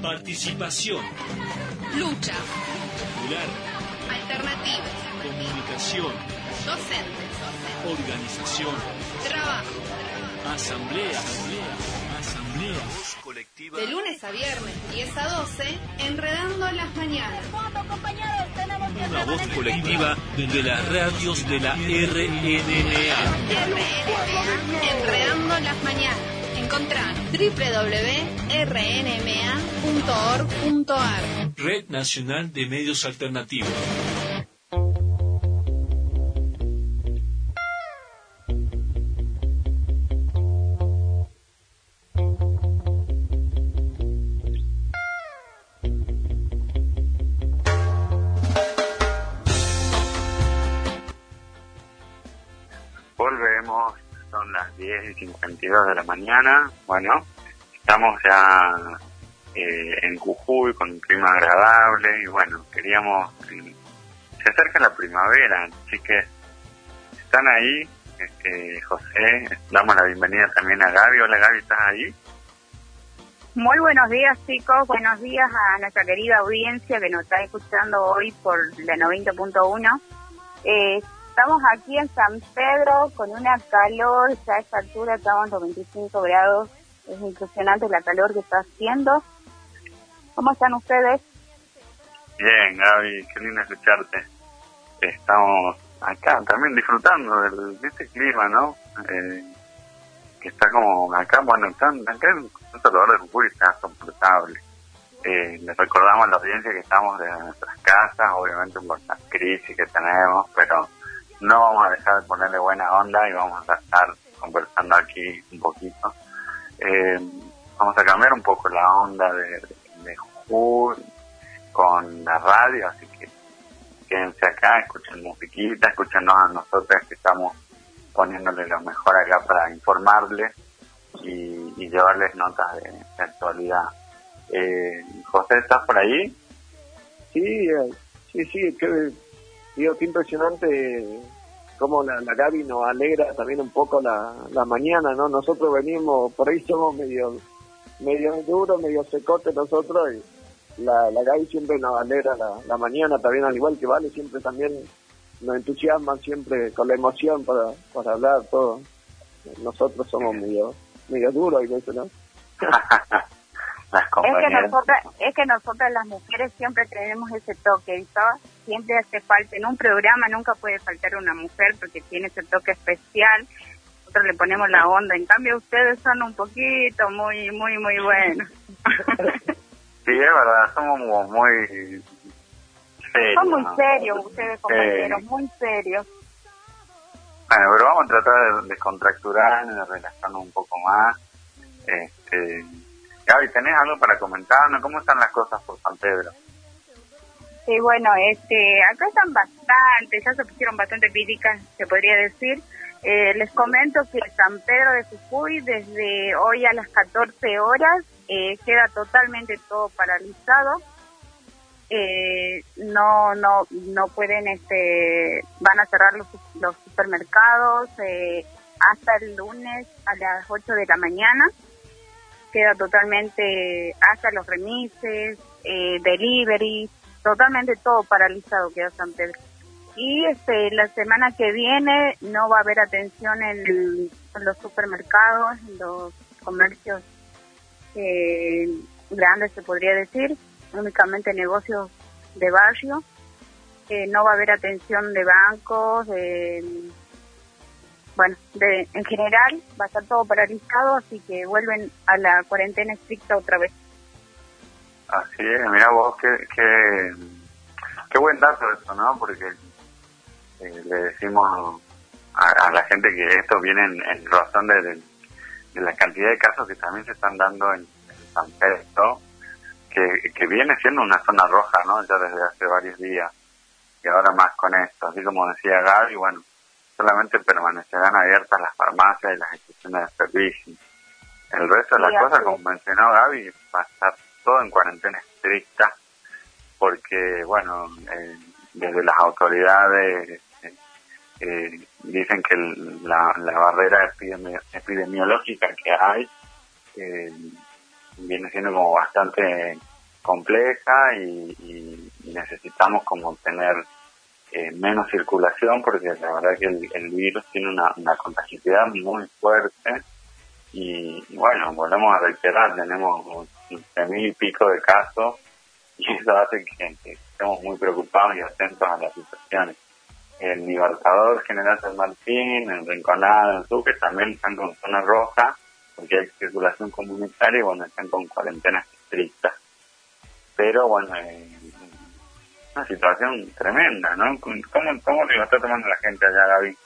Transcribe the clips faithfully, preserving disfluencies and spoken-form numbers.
Participación. Lucha. Popular. Alternativas. Comunicación. Docentes. Organización. Trabajo. Asamblea. Asamblea. Voz colectiva. De lunes a viernes, diez a doce, Enredando las Mañanas. Una voz colectiva de las radios de la R N M A. R N M A, Enredando las Mañanas. Encontrá doble u doble u doble u punto r n m a punto org punto a r. Red Nacional de Medios Alternativos. Volvemos, son las diez y cincuenta y dos de la mañana. Bueno, estamos ya eh, en Jujuy con un clima agradable y bueno, queríamos, eh, se acerca la primavera, así que están ahí. Este, José, damos la bienvenida también a Gaby. Hola Gaby, ¿estás ahí? Muy buenos días, chicos, buenos días a nuestra querida audiencia que nos está escuchando hoy por la noventa punto uno. Eh, Estamos aquí en San Pedro con una calor, ya a esta altura estamos a veinticinco grados, es impresionante la calor que está haciendo. ¿Cómo están ustedes? Bien, Gaby, qué lindo escucharte. Estamos acá también disfrutando del, de este clima, ¿no? Eh, que está como acá, bueno, están, acá en un lugar de Jujuy está soportable. Eh, les recordamos a la audiencia que estamos de nuestras casas, obviamente por la crisis que tenemos, pero no vamos a dejar de ponerle buena onda y vamos a estar conversando aquí un poquito. Eh, vamos a cambiar un poco la onda de, de, de Jujuy con la radio, así que quédense acá, escuchen musiquita, escúchenos a nosotros que estamos poniéndole lo mejor acá para informarles y, y llevarles notas de, de actualidad. Eh, José, ¿estás por ahí? Sí, eh, sí, sí, que digo, qué impresionante cómo la, la Gaby nos alegra también un poco la, la mañana, ¿no? Nosotros venimos, por ahí somos medio medio duros, medio secotes nosotros, y la, la Gaby siempre nos alegra la, la mañana, también al igual que Vale, siempre también nos entusiasman siempre con la emoción para, para hablar todo. Nosotros somos medio medio duros y eso, ¿no? Las es que nosotras, es que nosotras las mujeres siempre tenemos ese toque, ¿sabes? Siempre hace falta, en un programa nunca puede faltar una mujer porque tiene ese toque especial, nosotros le ponemos la onda, en cambio ustedes son un poquito muy, muy, muy buenos. Sí, es verdad, somos muy serios. Son muy ¿no? serios ustedes, compañeros, eh... muy serios. Bueno, pero vamos a tratar de descontracturar, de relajarnos un poco más. Este... Gaby, ¿tenés algo para comentarnos? ¿Cómo están las cosas por San Pedro? Sí, bueno, este, acá están bastante, ya se pusieron bastante críticas, se podría decir. Eh, les comento que San Pedro de Jujuy, desde hoy a las catorce horas, eh, queda totalmente todo paralizado. Eh, no, no, no pueden, este, van a cerrar los, los supermercados eh, hasta el lunes a las ocho de la mañana. Queda totalmente, hasta los remises, eh, delivery, totalmente todo paralizado queda San Pedro. Y este la semana que viene no va a haber atención en, en los supermercados, en los comercios eh, grandes se podría decir, únicamente negocios de barrio. Eh, no va a haber atención de bancos, de... Bueno, de, en general va a estar todo paralizado, así que vuelven a la cuarentena estricta otra vez. Así es, mira vos, qué, qué, qué buen dato eso, ¿no? Porque eh, le decimos a, a la gente que esto viene en, en razón de, de, de la cantidad de casos que también se están dando en, en San Pedro, que, que viene siendo una zona roja, ¿no? Ya desde hace varios días, y ahora más con esto. Así como decía Gaby, bueno, solamente permanecerán abiertas las farmacias y las instituciones de servicio. El resto de las sí, cosas, como mencionó Gaby, va a estar todo en cuarentena estricta, porque, bueno, eh, desde las autoridades eh, eh, dicen que el, la, la barrera epidemi- epidemiológica que hay eh, viene siendo como bastante compleja y, y necesitamos como tener eh, menos circulación, porque la verdad que el, el virus tiene una, una contagiosidad muy fuerte. Y, y bueno, volvemos a reiterar, tenemos quince mil y pico de casos, y eso hace que, que estemos muy preocupados y atentos a las situaciones. El Libertador, General San Martín, en Rinconada, en Sucre, también están con zona roja, porque hay circulación comunitaria y bueno, están con cuarentenas estrictas. Pero bueno, eh, una situación tremenda, ¿no? ¿Cómo, cómo lo está tomando la gente allá, Gaby?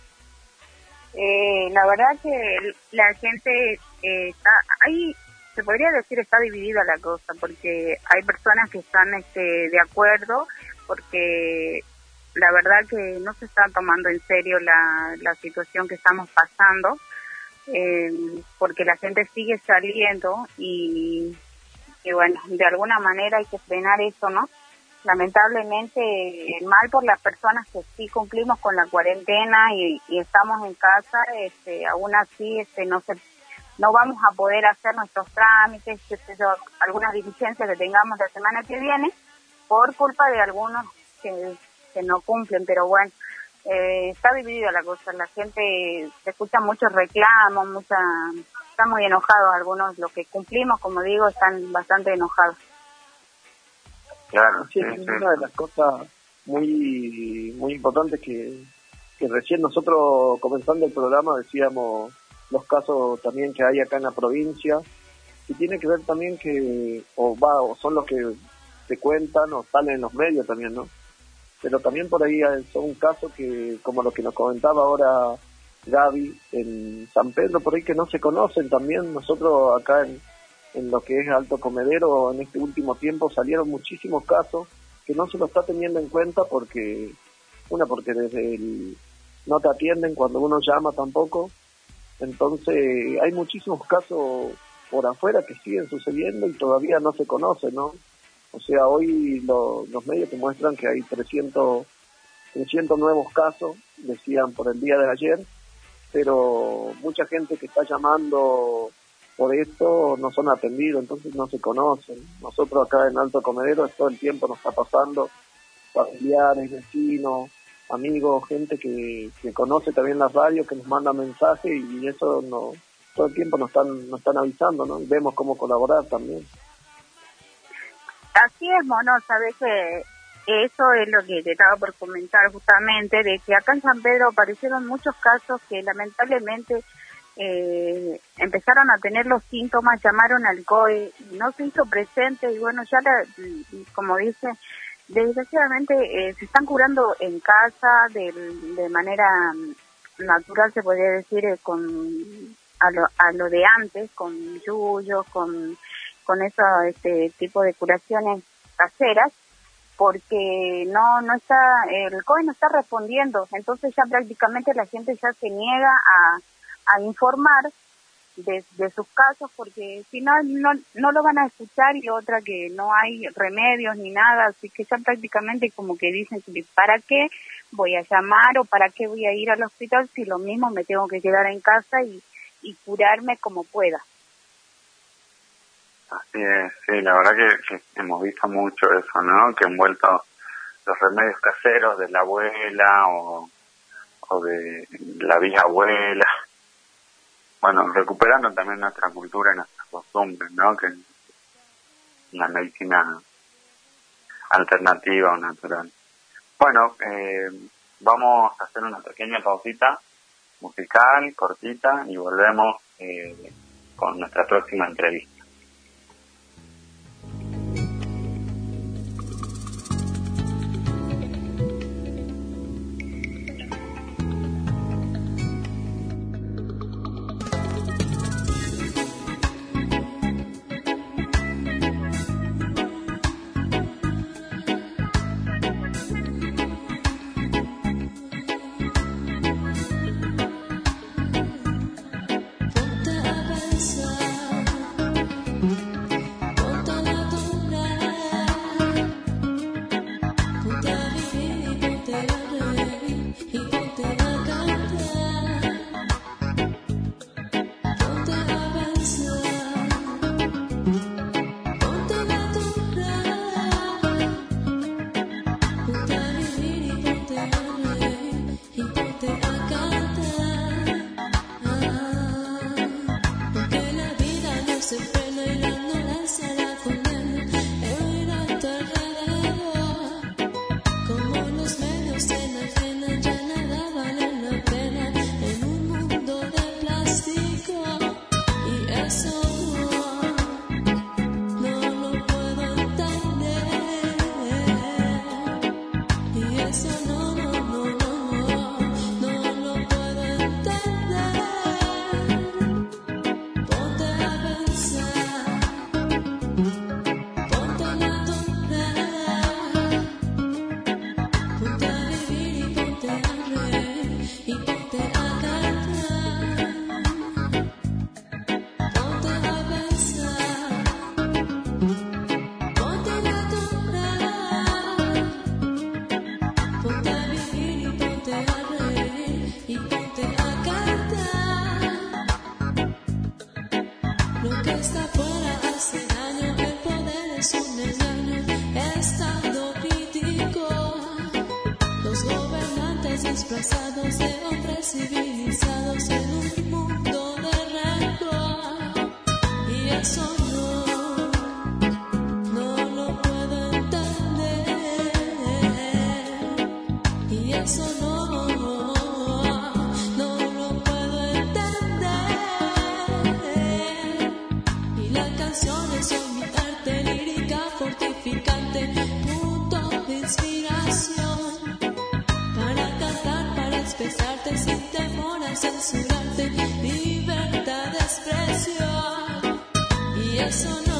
Eh, la verdad que la gente eh, está ahí, se podría decir está dividida la cosa, porque hay personas que están este, de acuerdo, porque la verdad que no se está tomando en serio la, la situación que estamos pasando, eh, porque la gente sigue saliendo y, y bueno, de alguna manera hay que frenar eso, ¿no? Lamentablemente, mal por las personas que sí cumplimos con la cuarentena y, y estamos en casa, este, aún así este, no se, no vamos a poder hacer nuestros trámites, qué sé yo, algunas diligencias que tengamos la semana que viene, por culpa de algunos que, que no cumplen, pero bueno, eh, está dividida la cosa, la gente se escucha muchos reclamos, mucha, están muy enojados algunos, los que cumplimos, como digo, están bastante enojados. Claro, sí, sí, es una de las cosas muy muy importantes que, que recién nosotros comenzando el programa decíamos los casos también que hay acá en la provincia, y tiene que ver también que o va o son los que se cuentan o salen en los medios también, ¿no? Pero también por ahí son casos que, como lo que nos comentaba ahora Gaby, en San Pedro, por ahí que no se conocen también. Nosotros acá en en lo que es Alto Comedero, en este último tiempo salieron muchísimos casos que no se lo está teniendo en cuenta porque, una, porque desde el, no te atienden cuando uno llama tampoco, entonces hay muchísimos casos por afuera que siguen sucediendo y todavía no se conocen, ¿no? O sea, hoy lo, los medios te muestran que hay trescientos, trescientos nuevos casos, decían por el día de ayer, pero mucha gente que está llamando por esto no son atendidos, entonces no se conocen. Nosotros acá en Alto Comedero todo el tiempo nos está pasando, familiares, vecinos, amigos, gente que, que conoce también las radios, que nos manda mensajes y eso no, todo el tiempo nos están, nos están avisando, ¿no? Y vemos cómo colaborar también. Así es, Mono, sabes que eso es lo que te estaba por comentar justamente, de que acá en San Pedro aparecieron muchos casos que lamentablemente Eh, empezaron a tener los síntomas, llamaron al C O E, no se hizo presente y bueno, ya la, como dice, desgraciadamente eh, se están curando en casa de, de manera natural, se podría decir, eh, con a lo, a lo de antes, con yuyos, con, con eso, este tipo de curaciones caseras, porque no no está, el C O E no está respondiendo, entonces ya prácticamente la gente ya se niega a a informar de, de sus casos, porque si no, no no lo van a escuchar, y otra que no hay remedios ni nada, así que ya prácticamente como que dicen, ¿para qué voy a llamar o para qué voy a ir al hospital si lo mismo me tengo que quedar en casa y, y curarme como pueda? Así es, sí, la verdad que, que hemos visto mucho eso, ¿no? Que han vuelto los remedios caseros de la abuela o, o de la bisabuela. Bueno, recuperando también nuestra cultura y nuestras costumbres, ¿no? Que es una medicina alternativa o natural. Bueno, eh, vamos a hacer una pequeña pausita musical, cortita, y volvemos eh, con nuestra próxima entrevista. Ponte a pensar rodeados de hombres civilizados en un mundo de rencor. Y eso no, no lo puedo entender. Y eso no, no lo puedo entender. Y la canción es mi arte lírica fortificante, punto de inspiración para cantar, para expresarte sin temor a censurarte, libertad de expresión. Y eso no